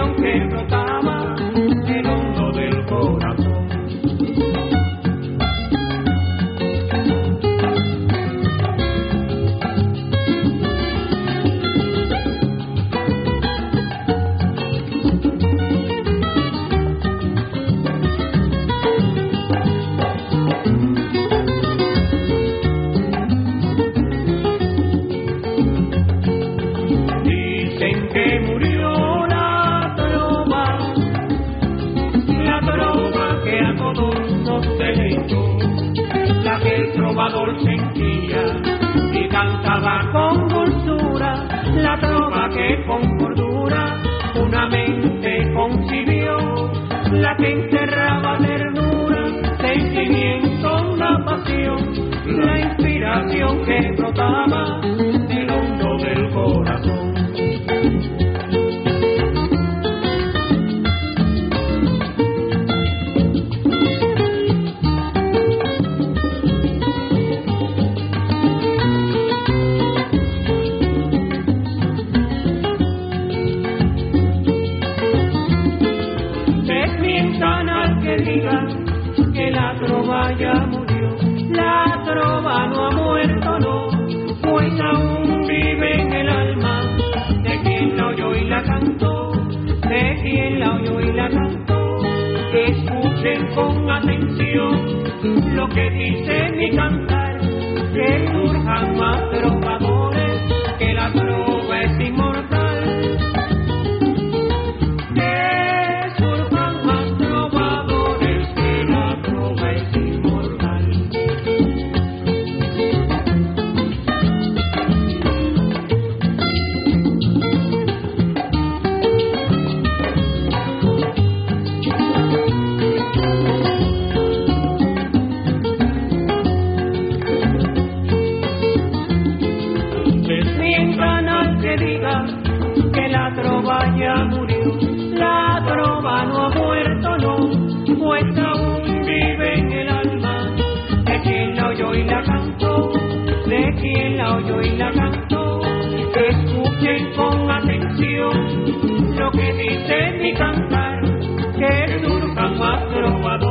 inspiración que brotaba del hondo del corazón. Dicen que murió la trova que a todos nos deleitó, la que el trovador sentía y cantaba con dulzura, la trova que con cordura una mente concibió, la que encerraba ternura, sentimiento, una pasión, la inspiración que brotaba del hondo del corazón. Desmientan al que diga que la trova ya murió, la trova no ha muerto, no, pues aún vive en el alma de quien la oyó y la cantó, de quien la oyó y la cantó. Escuchen con atención lo que dice mi cantar, que surjan más trovadores, que la trova es inmortal. Que surjan más trovadores, que la trova es inmortal. Desmientan al que diga que la trova ya murió, la trova no ha muerto, no, pues aún vive en el alma de quien la oyó y la cantó, de quien la oyó y la cantó. Escuchen con atención lo que dice mi cantar, que surjan más trovadores.